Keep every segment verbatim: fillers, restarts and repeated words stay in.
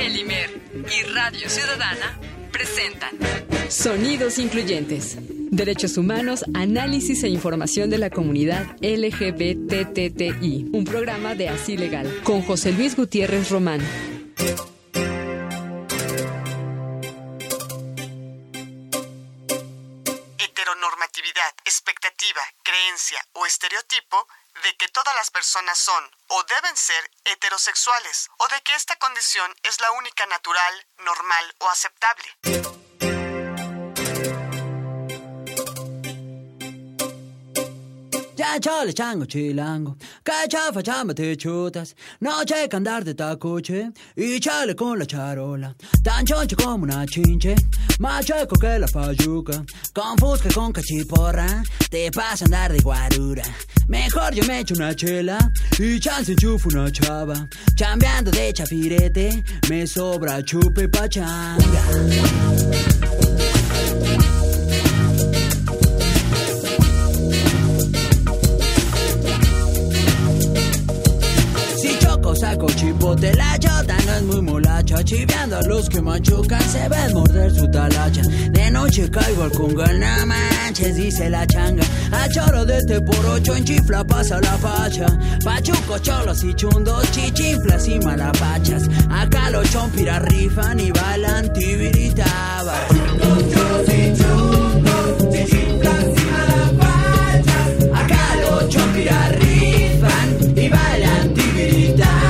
El I M E R y Radio Ciudadana presentan Sonidos Incluyentes. Derechos humanos, análisis e información de la comunidad L G B T T I. Un programa de Así Legal con José Luis Gutiérrez Román. Heteronormatividad, expectativa, creencia o estereotipo de que todas las personas son o deben ser heterosexuales, o de que esta condición es la única natural, normal o aceptable. Ya chale chango chilango, que chafa chamba te chutas, noche que andar de tacoche y chale con la charola, tan choncho como una chinche, más chueco que la fayuca, con fusca con cachiporra, te pasa a andar de guarura, mejor yo me echo una chela y chance enchufo una chava, chambeando de chafirete, me sobra chupe pachanga. Saco chipote, la chota no es muy molacha, chiveando a los que machucan, se ven morder su talacha. De noche caigo al congal, no manches, dice la changa. A choro de este por ocho en chifla pasa la facha. Pachucos, cholos y chundos, chichinflas y malapachas. Acá los chompiras rifan y bailan tibiritabas. Pachucos, cholos y chundos, chichinflas y malapachas. Acá los chompiras rifan y bailan tibiritabas.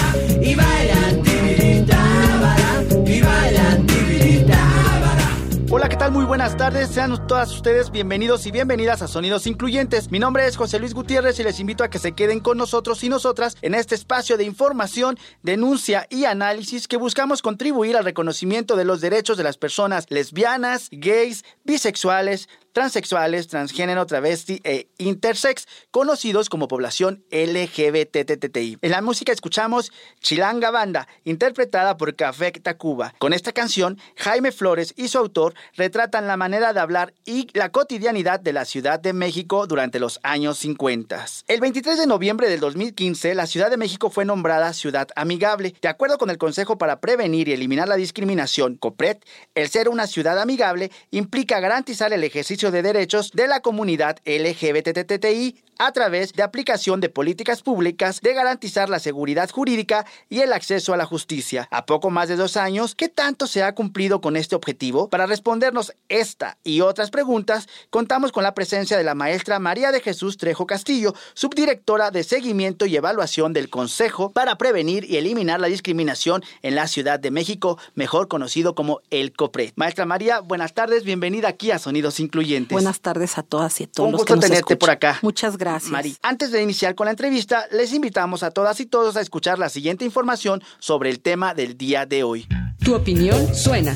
Hola, ¿qué tal? Muy buenas tardes, sean todas ustedes bienvenidos y bienvenidas a Sonidos Incluyentes. Mi nombre es José Luis Gutiérrez y les invito a que se queden con nosotros y nosotras en este espacio de información, denuncia y análisis que buscamos contribuir al reconocimiento de los derechos de las personas lesbianas, gays, bisexuales, transexuales, transgénero, travesti e intersex, conocidos como población L G B T T I. En la música escuchamos Chilanga Banda, interpretada por Café Tacuba. Con esta canción, Jaime Flores y su autor retratan la manera de hablar y la cotidianidad de la Ciudad de México durante los años cincuenta. El veintitrés de noviembre del dos mil quince, la Ciudad de México fue nombrada Ciudad Amigable. De acuerdo con el Consejo para Prevenir y Eliminar la Discriminación, COPRED, el ser una ciudad amigable implica garantizar el ejercicio de derechos de la comunidad L G B T T I a través de aplicación de políticas públicas de garantizar la seguridad jurídica y el acceso a la justicia. A poco más de dos años, ¿qué tanto se ha cumplido con este objetivo? Para respondernos esta y otras preguntas, contamos con la presencia de la maestra María de Jesús Trejo Castillo, subdirectora de Seguimiento y Evaluación del Consejo para Prevenir y Eliminar la Discriminación en la Ciudad de México, mejor conocido como el COPRED. Maestra María, buenas tardes, bienvenida aquí a Sonidos Incluyentes. Buenas tardes a todas y a todos Un los gusto que nos tenerte escuchan. por acá. Muchas gracias. Mari, antes de iniciar con la entrevista, les invitamos a todas y todos a escuchar la siguiente información sobre el tema del día de hoy. Tu opinión suena.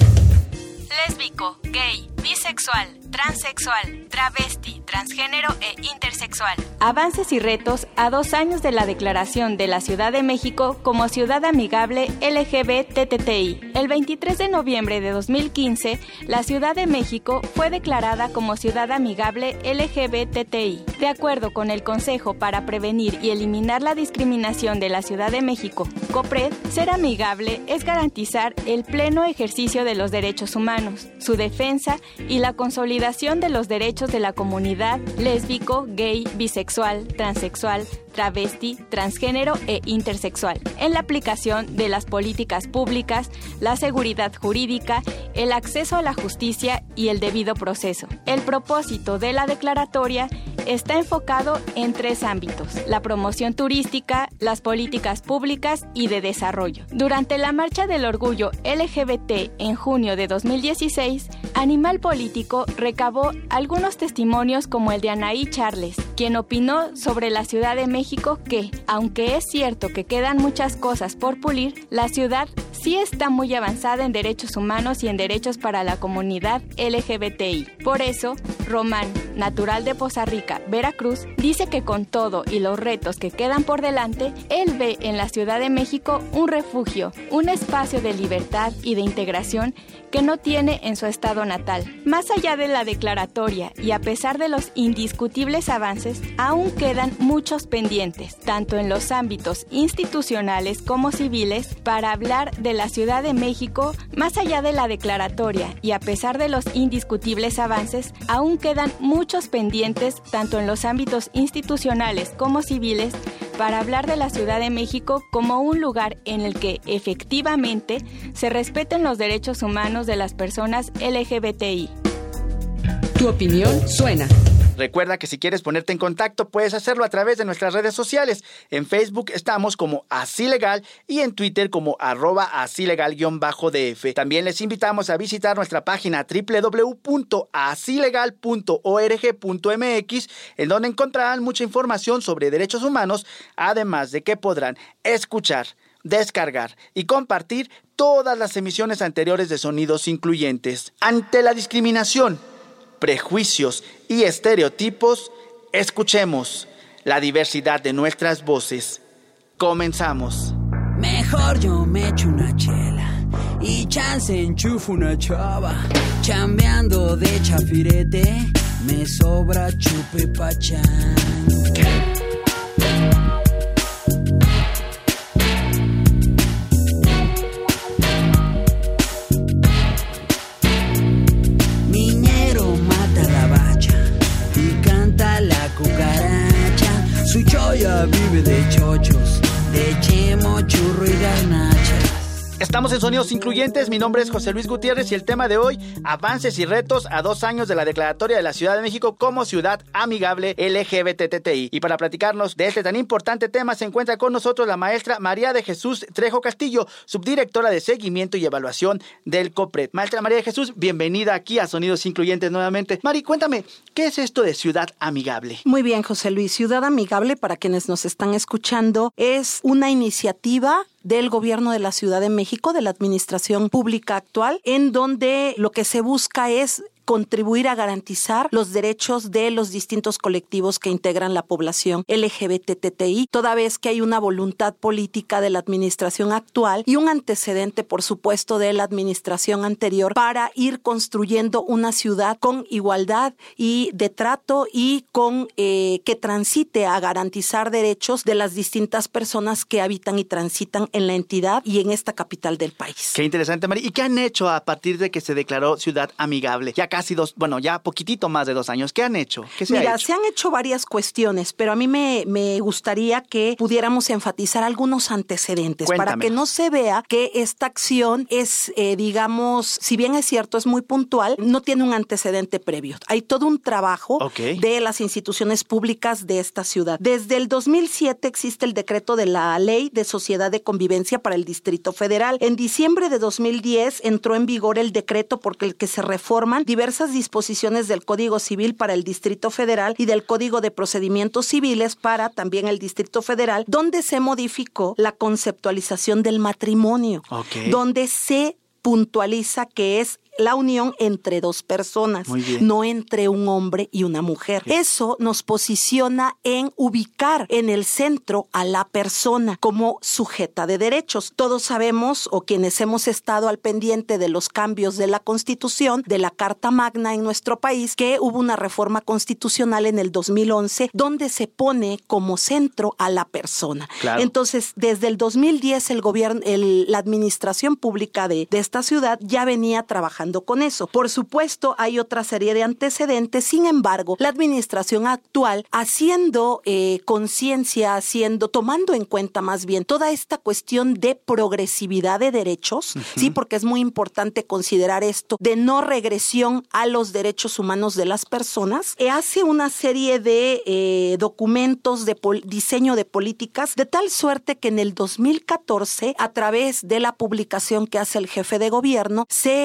Lésbico, gay, bisexual, transexual, travesti, transgénero e intersexual. Avances y retos a dos años de la declaración de la Ciudad de México como Ciudad Amigable L G B T T I. El veintitrés de noviembre de dos mil quince, la Ciudad de México fue declarada como Ciudad Amigable L G B T T I. De acuerdo con el Consejo para Prevenir y Eliminar la Discriminación de la Ciudad de México, COPRED, ser amigable es garantizar el pleno ejercicio de los derechos humanos, su defensa y la consolidación de los derechos de la comunidad lésbico, gay, bisexual, transexual, travesti, transgénero e intersexual, en la aplicación de las políticas públicas, la seguridad jurídica, el acceso a la justicia y el debido proceso. El propósito de la declaratoria está enfocado en tres ámbitos: la promoción turística, las políticas públicas y de desarrollo. Durante la Marcha del Orgullo L G B T en junio de dos mil dieciséis, Animal Político recabó algunos testimonios como el de Anaí Charles, quien opinó sobre la Ciudad de México que, aunque es cierto que quedan muchas cosas por pulir, la ciudad sí está muy avanzada en derechos humanos y en derechos para la comunidad L G B T I. Por eso, Román, natural de Poza Rica, Veracruz, dice que con todo y los retos que quedan por delante, él ve en la Ciudad de México un refugio, un espacio de libertad y de integración que no tiene en su estado natal. Más allá de la declaratoria y a pesar de los indiscutibles avances, aún quedan muchos pendientes, tanto en los ámbitos institucionales como civiles, para hablar de la Ciudad de México. Más allá de la declaratoria y a pesar de los indiscutibles avances, aún quedan muchos pendientes, tanto en los ámbitos institucionales como civiles, para hablar de la Ciudad de México como un lugar en el que efectivamente se respeten los derechos humanos de las personas L G B T I. Tu opinión suena. Recuerda que si quieres ponerte en contacto puedes hacerlo a través de nuestras redes sociales. En Facebook estamos como Así Legal y en Twitter como arroba así legal guión bajo D F. También les invitamos a visitar nuestra página doble u doble u doble u punto así legal punto org punto m x, en donde encontrarán mucha información sobre derechos humanos, además de que podrán escuchar, descargar y compartir todas las emisiones anteriores de Sonidos Incluyentes. Ante la discriminación, prejuicios y estereotipos, escuchemos la diversidad de nuestras voces. Comenzamos. Mejor yo me echo una chela y chance enchufo una chava. Chambeando de chafirete, me sobra chupe pachán. Su choya vive de chochos, de chemo, churro y garnachas. Estamos en Sonidos Incluyentes, mi nombre es José Luis Gutiérrez y el tema de hoy, avances y retos a dos años de la declaratoria de la Ciudad de México como ciudad amigable L G B T T I. Y para platicarnos de este tan importante tema se encuentra con nosotros la maestra María de Jesús Trejo Castillo, subdirectora de seguimiento y evaluación del COPRED. Maestra María de Jesús, bienvenida aquí a Sonidos Incluyentes nuevamente. Mari, cuéntame, ¿qué es esto de ciudad amigable? Muy bien, José Luis. Ciudad amigable, para quienes nos están escuchando, es una iniciativa del gobierno de la Ciudad de México, de la administración pública actual, en donde lo que se busca es contribuir a garantizar los derechos de los distintos colectivos que integran la población L G B T T I, toda vez que hay una voluntad política de la administración actual y un antecedente, por supuesto, de la administración anterior para ir construyendo una ciudad con igualdad y de trato y con eh, que transite a garantizar derechos de las distintas personas que habitan y transitan en la entidad y en esta capital del país. Qué interesante, Mari. ¿Y qué han hecho a partir de que se declaró ciudad amigable? Ya casi dos, bueno, ya poquitito más de dos años. ¿Qué han hecho? ¿Qué se Mira, ha hecho? se han hecho varias cuestiones, pero a mí me, me gustaría que pudiéramos enfatizar algunos antecedentes. Cuéntame. Para que no se vea que esta acción es, eh, digamos, si bien es cierto, es muy puntual, no tiene un antecedente previo. Hay todo un trabajo okay. de las instituciones públicas de esta ciudad. Desde el dos mil siete existe el decreto de la Ley de Sociedad de Convivencia para el Distrito Federal. En diciembre de dos mil diez entró en vigor el decreto por el que se reforman diversas disposiciones del Código Civil para el Distrito Federal y del Código de Procedimientos Civiles para también el Distrito Federal, donde se modificó la conceptualización del matrimonio, okay. donde se puntualiza que es la unión entre dos personas, no entre un hombre y una mujer. Sí. Eso nos posiciona en ubicar en el centro a la persona como sujeta de derechos. Todos sabemos, o quienes hemos estado al pendiente de los cambios de la Constitución, de la Carta Magna en nuestro país, que hubo una reforma constitucional en el dos mil once donde se pone como centro a la persona. Claro. Entonces, desde el dos mil diez el gobierno, el, la administración pública de, de esta ciudad ya venía trabajando con eso. Por supuesto, hay otra serie de antecedentes. Sin embargo, la administración actual, haciendo eh, conciencia, haciendo, tomando en cuenta más bien toda esta cuestión de progresividad de derechos, uh-huh. sí, porque es muy importante considerar esto de no regresión a los derechos humanos de las personas, eh, hace una serie de eh, documentos de pol- diseño de políticas, de tal suerte que en el dos mil catorce, a través de la publicación que hace el jefe de gobierno, se publica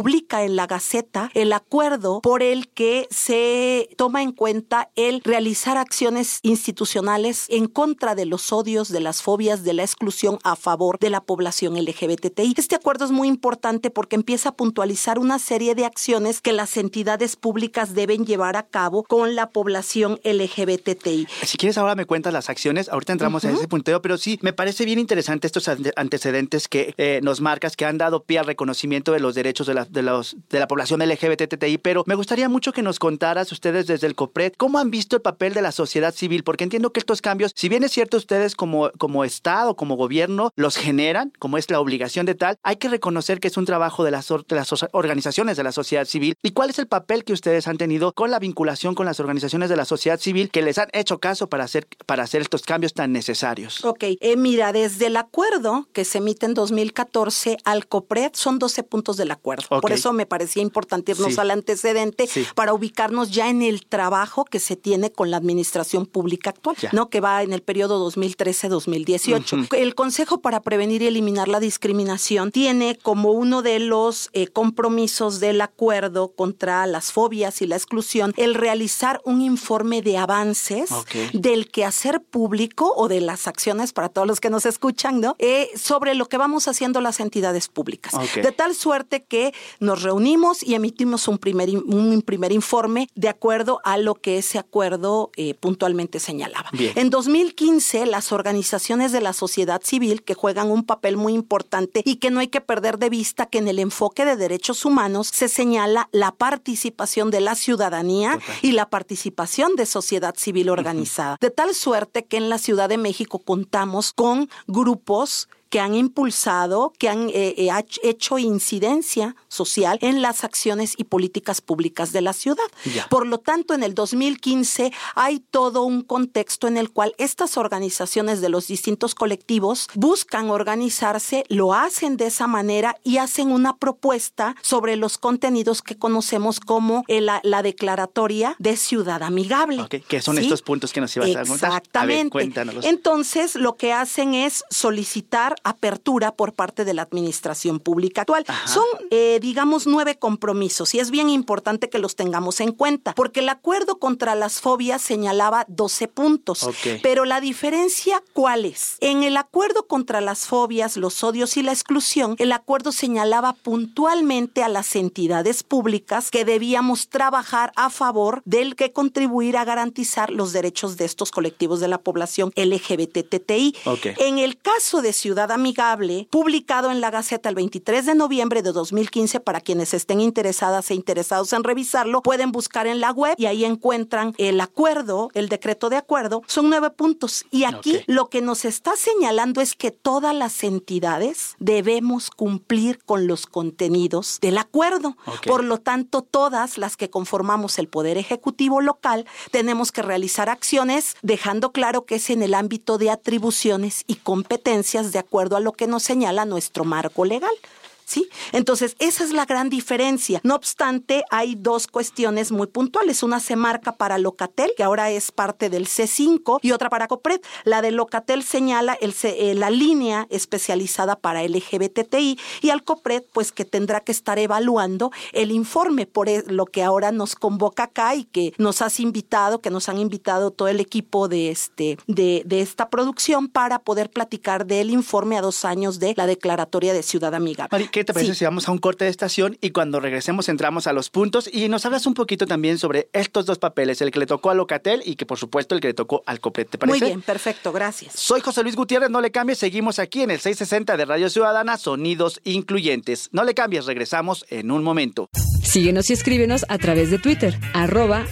publica en la Gaceta el acuerdo por el que se toma en cuenta el realizar acciones institucionales en contra de los odios, de las fobias, de la exclusión a favor de la población L G B T T I. Este acuerdo es muy importante porque empieza a puntualizar una serie de acciones que las entidades públicas deben llevar a cabo con la población L G B T T I. Si quieres ahora me cuentas las acciones, ahorita entramos uh-huh. en ese punteo, pero sí, me parece bien interesante estos antecedentes que eh, nos marcas, que han dado pie al reconocimiento de los derechos de la, de los, de la población L G B T T I, pero me gustaría mucho que nos contaras ustedes desde el COPRED, ¿cómo han visto el papel de la sociedad civil? Porque entiendo que estos cambios, si bien es cierto ustedes como, como Estado, como gobierno, los generan, como es la obligación de tal, hay que reconocer que es un trabajo de las, de las organizaciones de la sociedad civil. ¿Y cuál es el papel que ustedes han tenido con la vinculación con las organizaciones de la sociedad civil que les han hecho caso para hacer, para hacer estos cambios tan necesarios? Ok, eh, mira, desde el acuerdo que se emite en dos mil catorce al COPRED son doce puntos del acuerdo. Okay. Por eso me parecía importante irnos sí. al antecedente sí. para ubicarnos ya en el trabajo que se tiene con la administración pública actual, ya. ¿no? Que va en el periodo dos mil trece a dos mil dieciocho. Uh-huh. El Consejo para Prevenir y Eliminar la Discriminación tiene como uno de los eh, compromisos del acuerdo contra las fobias y la exclusión el realizar un informe de avances okay. del quehacer público o de las acciones para todos los que nos escuchan, ¿no? Eh, sobre lo que vamos haciendo las entidades públicas. Okay. De tal suerte que nos reunimos y emitimos un primer, un primer informe de acuerdo a lo que ese acuerdo eh, puntualmente señalaba. Bien. En dos mil quince, las organizaciones de la sociedad civil, que juegan un papel muy importante y que no hay que perder de vista que en el enfoque de derechos humanos se señala la participación de la ciudadanía okay. y la participación de sociedad civil organizada. Uh-huh. De tal suerte que en la Ciudad de México contamos con grupos que han impulsado, que han eh, eh, hecho incidencia social en las acciones y políticas públicas de la ciudad. Ya. Por lo tanto, en el dos mil quince hay todo un contexto en el cual estas organizaciones de los distintos colectivos buscan organizarse, lo hacen de esa manera y hacen una propuesta sobre los contenidos que conocemos como el, la, la declaratoria de ciudad amigable. Okay. ¿Qué son ¿sí? estos puntos que nos ibas a contar? Exactamente. A ver, cuéntanos. Entonces, lo que hacen es solicitar apertura por parte de la administración pública actual. Ajá. Son, eh, digamos, nueve compromisos y es bien importante que los tengamos en cuenta, porque el acuerdo contra las fobias señalaba doce puntos. Okay. Pero la diferencia, ¿cuál es? En el acuerdo contra las fobias, los odios y la exclusión, el acuerdo señalaba puntualmente a las entidades públicas que debíamos trabajar a favor del que contribuir a garantizar los derechos de estos colectivos de la población L G B T T I. Okay. En el caso de Ciudad Amigable, publicado en la Gaceta el veintitrés de noviembre de dos mil quince, para quienes estén interesadas e interesados en revisarlo, pueden buscar en la web y ahí encuentran el acuerdo, el decreto de acuerdo. Son nueve puntos y aquí okay. lo que nos está señalando es que todas las entidades debemos cumplir con los contenidos del acuerdo. Okay. Por lo tanto, todas las que conformamos el Poder Ejecutivo local tenemos que realizar acciones dejando claro que es en el ámbito de atribuciones y competencias de acuerdo a lo que nos señala nuestro marco legal. ¿Sí? Entonces, esa es la gran diferencia. No obstante, hay dos cuestiones muy puntuales. Una se marca para Locatel, que ahora es parte del C cinco, y otra para COPRED. La de Locatel señala el, eh, la línea especializada para L G B T T I y al COPRED, pues que tendrá que estar evaluando el informe, por lo que ahora nos convoca acá y que nos has invitado, que nos han invitado todo el equipo de, este, de, de esta producción para poder platicar del informe a dos años de la Declaratoria de Ciudad Amigable. Mari, ¿qué te parece sí. si vamos a un corte de estación y cuando regresemos entramos a los puntos y nos hablas un poquito también sobre estos dos papeles, el que le tocó a Locatel y que por supuesto el que le tocó al COPRED? ¿Te parece? Muy bien, perfecto, gracias. Soy José Luis Gutiérrez, no le cambies, seguimos aquí en el seiscientos sesenta de Radio Ciudadana, Sonidos Incluyentes. No le cambies, regresamos en un momento. Síguenos y escríbenos a través de Twitter, arroba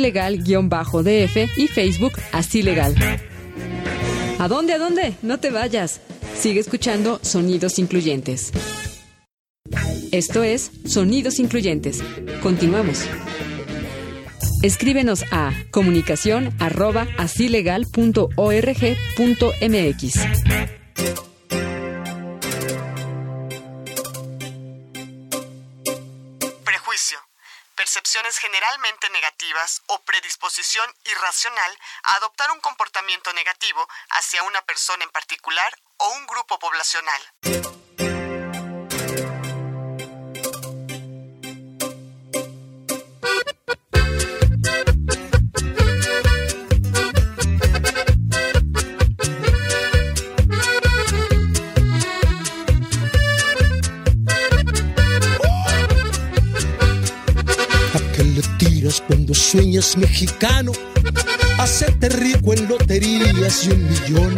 asilegal-D F y Facebook Asilegal. ¿A dónde, a dónde? No te vayas. Sigue escuchando Sonidos Incluyentes. Esto es Sonidos Incluyentes. Continuamos. Escríbenos a comunicación arroba asilegal punto org punto mx. Prejuicio. Percepciones generalmente negativas o predisposición irracional a adoptar un comportamiento negativo hacia una persona en particular o un grupo poblacional. Cuando sueñas mexicano, hacerte rico en loterías y un millón.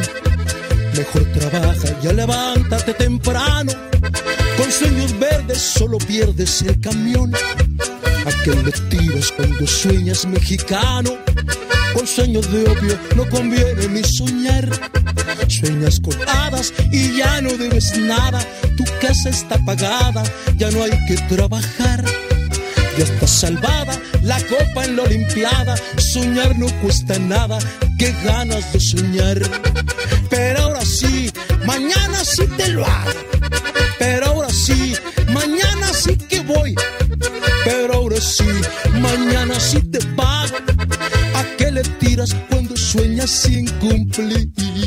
Mejor trabaja, ya levántate temprano. Con sueños verdes solo pierdes el camión. ¿A qué le tiras cuando sueñas mexicano? Con sueños de opio no conviene ni soñar. Sueñas con hadas y ya no debes nada. Tu casa está pagada, ya no hay que trabajar. Ya está salvada la copa en la olimpiada. Soñar no cuesta nada, qué ganas de soñar. Pero ahora sí, mañana sí te lo hago. Pero ahora sí, mañana sí que voy. Pero ahora sí, mañana sí te pago. ¿A qué le tiras cuando sueñas sin cumplir?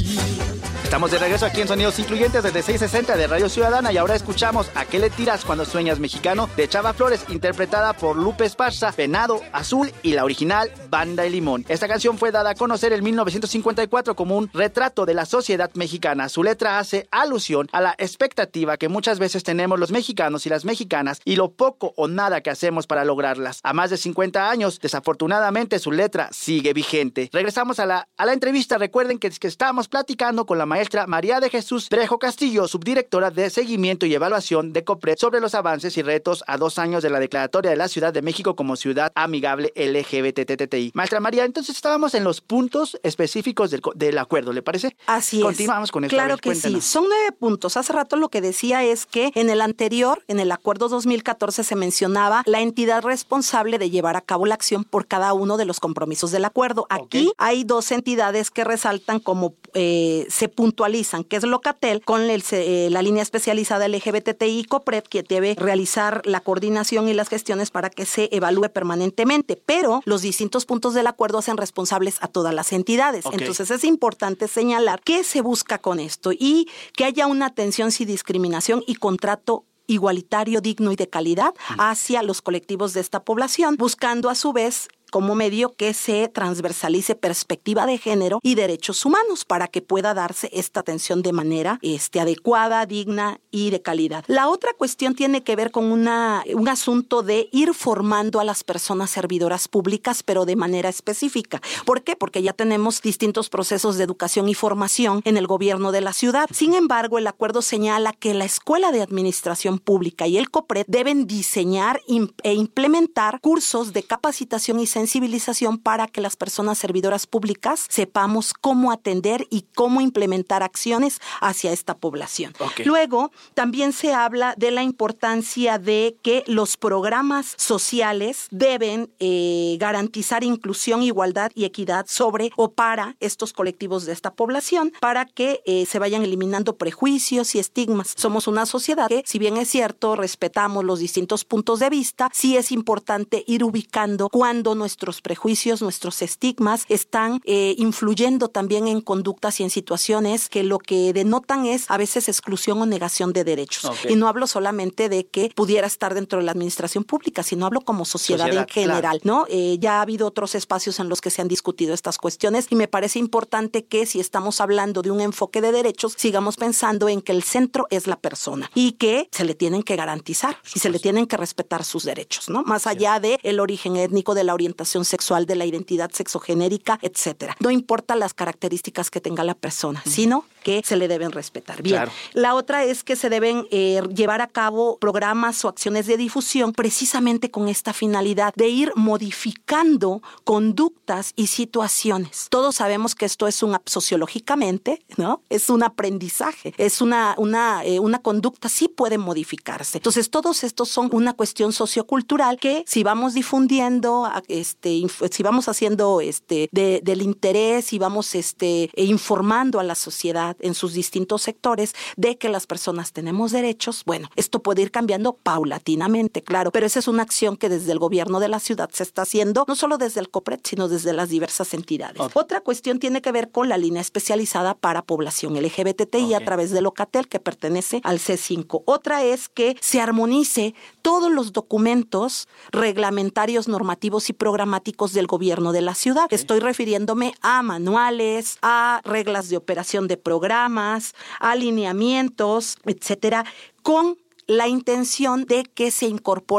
Estamos de regreso aquí en Sonidos Incluyentes desde seiscientos sesenta de Radio Ciudadana y ahora escuchamos ¿A qué le tiras cuando sueñas mexicano? De Chava Flores, interpretada por Lupe Esparza, Venado Azul y la original Banda de Limón. Esta canción fue dada a conocer en mil novecientos cincuenta y cuatro como un retrato de la sociedad mexicana. Su letra hace alusión a la expectativa que muchas veces tenemos los mexicanos y las mexicanas y lo poco o nada que hacemos para lograrlas. A más de cincuenta años, desafortunadamente su letra sigue vigente. Regresamos a la, a la entrevista. Recuerden que, que estábamos platicando con la maestra María de Jesús Trejo Castillo, subdirectora de Seguimiento y Evaluación de COPRED, sobre los avances y retos a dos años de la declaratoria de la Ciudad de México como ciudad amigable L G B T T I. Maestra María, entonces estábamos en los puntos específicos del, del acuerdo, ¿le parece? Así es. Continuamos con esto. Claro ver, que cuéntanos. sí. Son nueve puntos. Hace rato lo que decía es que en el anterior, en el acuerdo dos mil catorce, se mencionaba la entidad responsable de llevar a cabo la acción por cada uno de los compromisos del acuerdo. Aquí okay. hay dos entidades que resaltan como eh, se puntualizan, que es Locatel, con el, eh, la línea especializada L G B T I y COPRED, que debe realizar la coordinación y las gestiones para que se evalúe permanentemente, pero los distintos puntos del acuerdo hacen responsables a todas las entidades. Okay. Entonces es importante señalar qué se busca con esto y que haya una atención sin discriminación y contrato igualitario, digno y de calidad hacia los colectivos de esta población, buscando a su vez como medio que se transversalice perspectiva de género y derechos humanos para que pueda darse esta atención de manera este, adecuada, digna y de calidad. La otra cuestión tiene que ver con una, un asunto de ir formando a las personas servidoras públicas, pero de manera específica. ¿Por qué? Porque ya tenemos distintos procesos de educación y formación en el gobierno de la ciudad. Sin embargo, el acuerdo señala que la Escuela de Administración Pública y el COPRED deben diseñar e implementar cursos de capacitación y sensibilización sensibilización para que las personas servidoras públicas sepamos cómo atender y cómo implementar acciones hacia esta población. Okay. Luego, también se habla de la importancia de que los programas sociales deben eh, garantizar inclusión, igualdad y equidad sobre o para estos colectivos de esta población para que eh, se vayan eliminando prejuicios y estigmas. Somos una sociedad que, si bien es cierto, respetamos los distintos puntos de vista, sí es importante ir ubicando cuando nuestros prejuicios, nuestros estigmas están eh, influyendo también en conductas y en situaciones que lo que denotan es a veces exclusión o negación de derechos. Okay. Y no hablo solamente de que pudiera estar dentro de la administración pública, sino hablo como sociedad, sociedad en general, claro. ¿no? Eh, ya ha habido otros espacios en los que se han discutido estas cuestiones y me parece importante que si estamos hablando de un enfoque de derechos, sigamos pensando en que el centro es la persona y que se le tienen que garantizar y se le tienen que respetar sus derechos, ¿no? Más allá de el origen étnico, de la orientación sexual, de la identidad sexogenérica, etcétera. No importa las características que tenga la persona, mm. sino que se le deben respetar. Bien. Claro. La otra es que se deben eh, llevar a cabo programas o acciones de difusión precisamente con esta finalidad de ir modificando conductas y situaciones. Todos sabemos que esto es un sociológicamente, ¿no? Es un aprendizaje, es una una eh, una conducta sí puede modificarse. Entonces todos estos son una cuestión sociocultural que si vamos difundiendo, este, si vamos haciendo este de, del interés y vamos este informando a la sociedad en sus distintos sectores de que las personas tenemos derechos, bueno, esto puede ir cambiando paulatinamente, claro, pero esa es una acción que desde el gobierno de la ciudad se está haciendo, no solo desde el COPRED, sino desde las diversas entidades. Okay. Otra cuestión tiene que ver con la línea especializada para población L G B T I okay. a través de Locatel, que pertenece al C cinco. Otra es que se armonice todos los documentos reglamentarios, normativos y programáticos del gobierno de la ciudad. Okay. Estoy refiriéndome a manuales, a reglas de operación de programas, a lineamientos, etcétera, con la intención de que se incorporen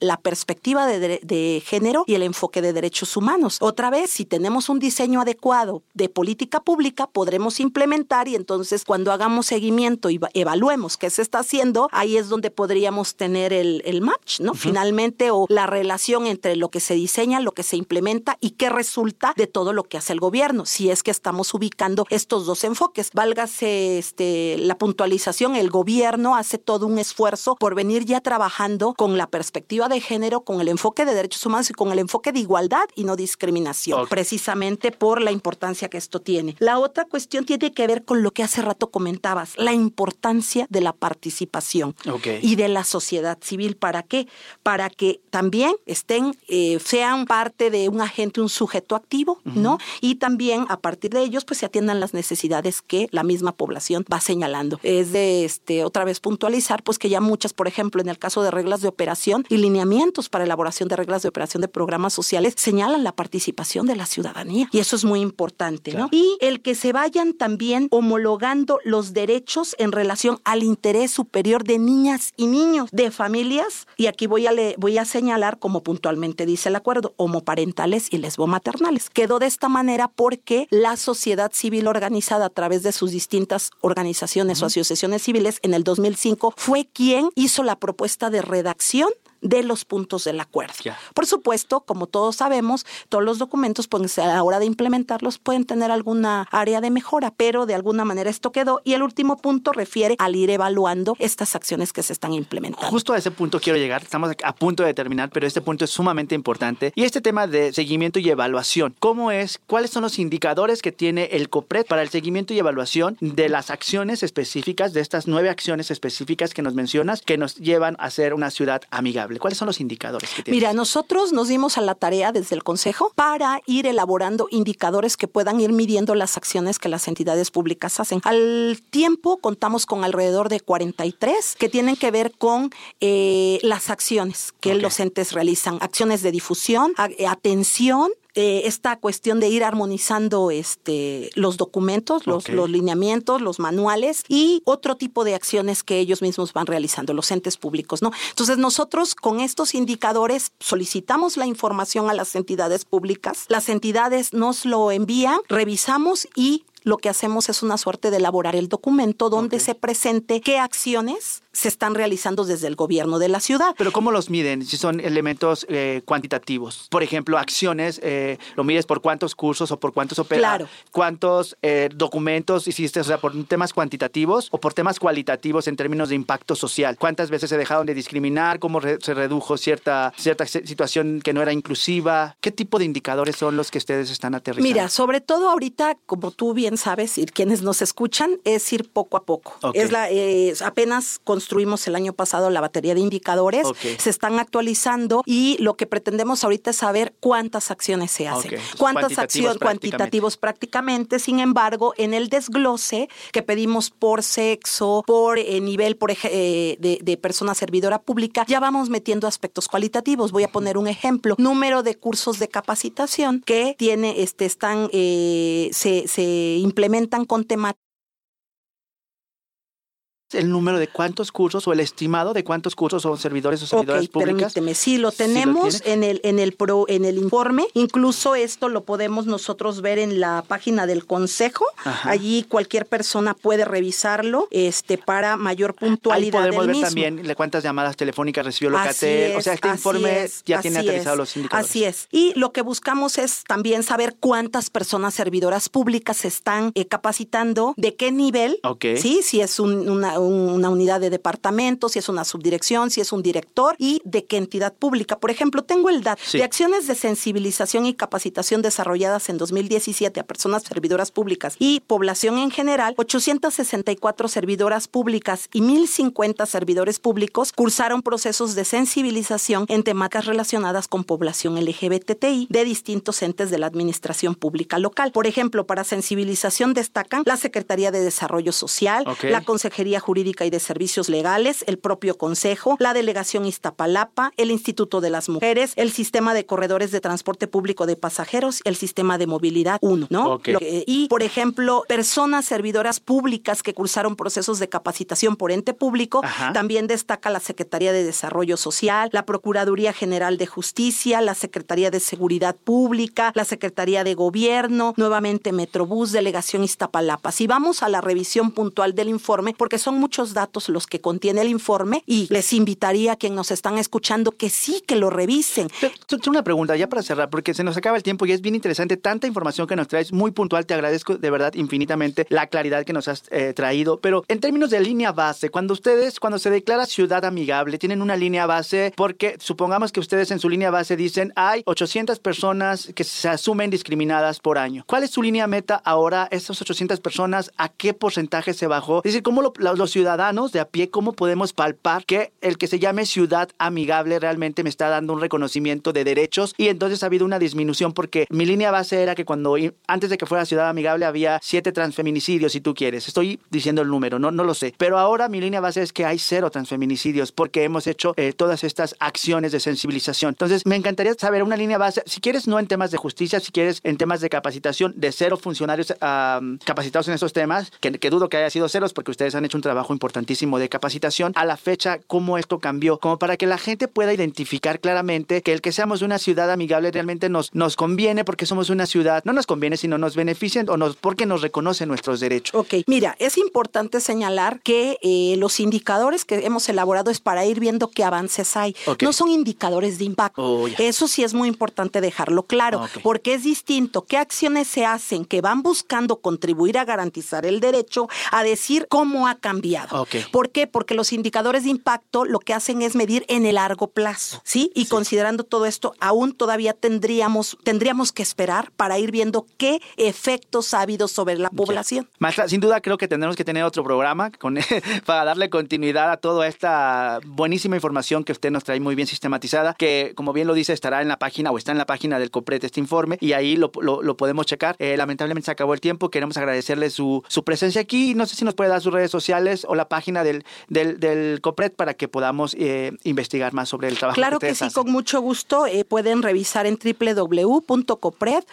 la perspectiva de, de, de género y el enfoque de derechos humanos. Otra vez, si tenemos un diseño adecuado de política pública, podremos implementar y entonces cuando hagamos seguimiento y evaluemos qué se está haciendo, ahí es donde podríamos tener el, el match, ¿no? Uh-huh. Finalmente, o la relación entre lo que se diseña, lo que se implementa y qué resulta de todo lo que hace el gobierno, si es que estamos ubicando estos dos enfoques. Válgase este, la puntualización, el gobierno hace todo un esfuerzo por venir ya trabajando con la perspectiva de género, con el enfoque de derechos humanos y con el enfoque de igualdad y no discriminación, okay. precisamente por la importancia que esto tiene. La otra cuestión tiene que ver con lo que hace rato comentabas, la importancia de la participación okay. y de la sociedad civil. ¿Para qué? Para que también estén, eh, sean parte de un agente, un sujeto activo, uh-huh. ¿no? Y también a partir de ellos pues se atiendan las necesidades que la misma población va señalando. Es de este, otra vez puntualizar pues que ya muchas, por ejemplo, en el caso de reglas de operación y lineamientos para elaboración de reglas de operación de programas sociales, señalan la participación de la ciudadanía y eso es muy importante, claro. ¿no? Y el que se vayan también homologando los derechos en relación al interés superior de niñas y niños, de familias, y aquí voy a, le, voy a señalar, como puntualmente dice el acuerdo, homoparentales y lesbomaternales. Quedó de esta manera porque la sociedad civil organizada a través de sus distintas organizaciones uh-huh. o asociaciones civiles en el dos mil cinco fue quien hizo la propuesta de redacción de los puntos del acuerdo. Yeah. Por supuesto, como todos sabemos, todos los documentos, pues a la hora de implementarlos pueden tener alguna área de mejora, pero de alguna manera esto quedó. Y el último punto refiere al ir evaluando estas acciones que se están implementando. Justo a ese punto quiero llegar. Estamos a punto de terminar, pero este punto es sumamente importante. Y este tema de seguimiento y evaluación, ¿cómo es? ¿Cuáles son los indicadores que tiene el COPRED para el seguimiento y evaluación de las acciones específicas, de estas nueve acciones específicas que nos mencionas, que nos llevan a ser una ciudad amigable? ¿Cuáles son los indicadores que tienes? Mira, nosotros nos dimos a la tarea desde el Consejo para ir elaborando indicadores que puedan ir midiendo las acciones que las entidades públicas hacen. Al tiempo contamos con alrededor de cuarenta y tres que tienen que ver con eh, las acciones que okay. los entes realizan, acciones de difusión, a, atención, Eh, esta cuestión de ir armonizando este, los documentos, los, okay. los lineamientos, los manuales y otro tipo de acciones que ellos mismos van realizando, los entes públicos, ¿no? Entonces nosotros con estos indicadores solicitamos la información a las entidades públicas, las entidades nos lo envían, revisamos y lo que hacemos es una suerte de elaborar el documento donde okay. se presente qué acciones se están realizando desde el gobierno de la ciudad. Pero ¿cómo los miden? Si son elementos eh, cuantitativos. Por ejemplo, acciones, eh, ¿lo mides por cuántos cursos o por cuántos operados? Claro. ¿Cuántos eh, documentos hiciste? O sea, ¿por temas cuantitativos o por temas cualitativos en términos de impacto social? ¿Cuántas veces se dejaron de discriminar? ¿Cómo re- se redujo cierta, cierta situación que no era inclusiva? ¿Qué tipo de indicadores son los que ustedes están aterrizando? Mira, sobre todo ahorita, como tú bien sabes, y quienes nos escuchan, es ir poco a poco. Okay. Es la, eh, apenas construimos el año pasado la batería de indicadores, okay. se están actualizando y lo que pretendemos ahorita es saber cuántas acciones se hacen. Okay. Cuántas acciones cuantitativos prácticamente. Sin embargo, en el desglose que pedimos por sexo, por eh, nivel por eh, de, de persona servidora pública, ya vamos metiendo aspectos cualitativos. Voy a poner un ejemplo. Número de cursos de capacitación que tiene, este, están, eh, se, se implementan con temáticas. ¿El número de cuántos cursos o el estimado de cuántos cursos son servidores o servidoras okay, públicas? Permíteme, sí, lo tenemos ¿Sí lo en el en el pro en el informe. Incluso esto lo podemos nosotros ver en la página del Consejo. Ajá. Allí cualquier persona puede revisarlo este para mayor puntualidad. Ahí podemos del ver mismo. también cuántas llamadas telefónicas recibió Locatel. O sea, este informe es, ya tiene aterrizados es, los indicadores. Así es. Y lo que buscamos es también saber cuántas personas servidoras públicas se están eh, capacitando, de qué nivel, okay. sí, si es un, una, un, una unidad de departamento, si es una subdirección, si es un director y de qué entidad pública. Por ejemplo, tengo el dato sí. de acciones de sensibilización y capacitación desarrolladas en dos mil diecisiete a personas servidoras públicas y población en general, ochocientas sesenta y cuatro servidoras públicas y mil cincuenta servidores públicos cursaron procesos de sensibilización en temáticas relacionadas con población L G B T T I de distintos entes de la administración pública local. Por ejemplo, para sensibilización destacan la Secretaría de Desarrollo Social, okay. la Consejería Jurídica Jurídica y de Servicios Legales, el propio Consejo, la Delegación Iztapalapa, el Instituto de las Mujeres, el Sistema de Corredores de Transporte Público de Pasajeros, el Sistema de Movilidad uno, ¿no? Okay. Lo que, y, por ejemplo, personas servidoras públicas que cursaron procesos de capacitación por ente público. Ajá. También destaca la Secretaría de Desarrollo Social, la Procuraduría General de Justicia, la Secretaría de Seguridad Pública, la Secretaría de Gobierno, nuevamente Metrobús, Delegación Iztapalapa. Si vamos a la revisión puntual del informe, porque son muchos datos los que contiene el informe, y les invitaría a quienes nos están escuchando que sí, que lo revisen. Tengo una pregunta ya para cerrar, porque se nos acaba el tiempo y es bien interesante tanta información que nos traes, muy puntual. Te agradezco de verdad infinitamente la claridad que nos has eh, traído, pero en términos de línea base, cuando ustedes, cuando se declara ciudad amigable, tienen una línea base, porque supongamos que ustedes en su línea base dicen hay ochocientas personas que se asumen discriminadas por año. ¿Cuál es su línea meta ahora? Esas ochocientas personas, ¿a qué porcentaje se bajó? Es decir, ¿cómo lo, los ciudadanos de a pie, cómo podemos palpar que el que se llame ciudad amigable realmente me está dando un reconocimiento de derechos? Y entonces ha habido una disminución, porque mi línea base era que cuando antes de que fuera ciudad amigable había siete transfeminicidios, si tú quieres. Estoy diciendo el número, no, no lo sé. Pero ahora mi línea base es que hay cero transfeminicidios porque hemos hecho eh, todas estas acciones de sensibilización. Entonces, me encantaría saber una línea base, si quieres no en temas de justicia, si quieres en temas de capacitación, de cero funcionarios uh, capacitados en esos temas, que, que dudo que haya sido ceros porque ustedes han hecho un trabajo importantísimo de capacitación. A la fecha, ¿cómo esto cambió? Como para que la gente pueda identificar claramente que el que seamos una ciudad amigable realmente nos, nos conviene porque somos una ciudad, no nos conviene, sino nos beneficia o nos, porque nos reconoce nuestros derechos. Ok, mira, es importante señalar que eh, los indicadores que hemos elaborado es para ir viendo qué avances hay. Okay. No son indicadores de impacto. Oh, yeah. Eso sí es muy importante dejarlo claro, okay. Porque es distinto qué acciones se hacen que van buscando contribuir a garantizar el derecho a decir cómo ha cambiado. Okay. ¿Por qué? Porque los indicadores de impacto lo que hacen es medir en el largo plazo, ¿sí? Y sí. Considerando todo esto, aún todavía tendríamos, tendríamos que esperar para ir viendo qué efectos ha habido sobre la población. Yeah. Maestra, sin duda creo que tendremos que tener otro programa con, para darle continuidad a toda esta buenísima información que usted nos trae muy bien sistematizada, que como bien lo dice estará en la página o está en la página del COPRED este informe y ahí lo, lo, lo podemos checar. Eh, lamentablemente se acabó el tiempo, queremos agradecerle su, su presencia aquí. No sé si nos puede dar sus redes sociales o la página del, del, del COPRED para que podamos eh, investigar más sobre el trabajo. Claro que, que sí, hacen. Con mucho gusto. Eh, pueden revisar en doble u doble u doble u punto copred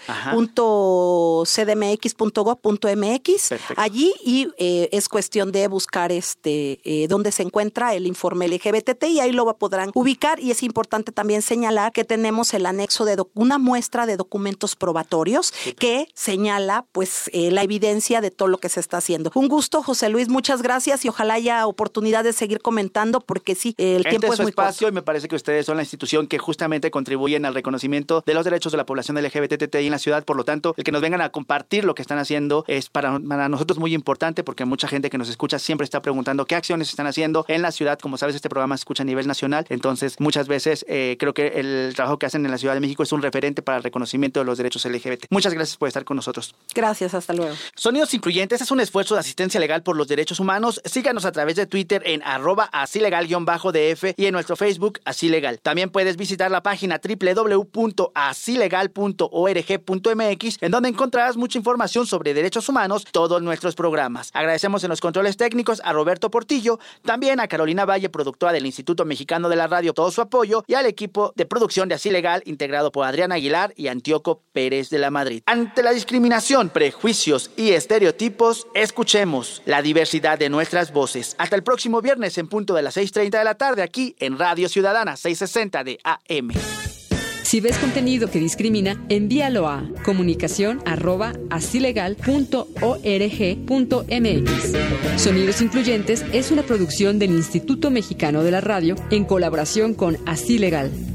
punto c d m x punto gob punto m x. Perfecto. Allí y eh, es cuestión de buscar este eh, dónde se encuentra el informe L G B T T y ahí lo podrán ubicar. Y es importante también señalar que tenemos el anexo de una muestra de documentos probatorios sí. que señala pues eh, la evidencia de todo lo que se está haciendo. Un gusto, José Luis, muchas gracias y ojalá haya oportunidad de seguir comentando porque sí, eh, el este tiempo es, es su muy espacio corto. Y me parece que ustedes son la institución que justamente contribuyen al reconocimiento de los derechos de la población L G B T T I en la ciudad. Por lo tanto, el que nos vengan a compartir lo que están haciendo es para, para nosotros muy importante porque mucha gente que nos escucha siempre está preguntando qué acciones están haciendo en la ciudad. Como sabes, este programa se escucha a nivel nacional, entonces muchas veces eh, creo que el trabajo que hacen en la Ciudad de México es un referente para el reconocimiento de los derechos L G B T. Muchas gracias por estar con nosotros. Gracias, hasta luego. Sonidos Incluyentes es un esfuerzo de asistencia legal por los derechos humanos. Síganos a través de Twitter en arroba así legal guión bajo D F y en nuestro Facebook Así Legal. También puedes visitar la página doble u doble u doble u punto así legal punto org punto m x en donde encontrarás mucha información sobre derechos humanos, todos nuestros programas. Agradecemos en los controles técnicos a Roberto Portillo, también a Carolina Valle, productora del Instituto Mexicano de la Radio, todo su apoyo, y al equipo de producción de Así Legal, integrado por Adrián Aguilar y Antíoco Pérez de la Madrid. Ante la discriminación, prejuicios y estereotipos, escuchemos la diversidad de nuestras voces. Hasta el próximo viernes en punto de las seis treinta de la tarde aquí en Radio Ciudadana seiscientos sesenta de A M. Si ves contenido que discrimina, envíalo a comunicación arroba asilegal punto org punto m x. Sonidos Incluyentes es una producción del Instituto Mexicano de la Radio en colaboración con Así Legal.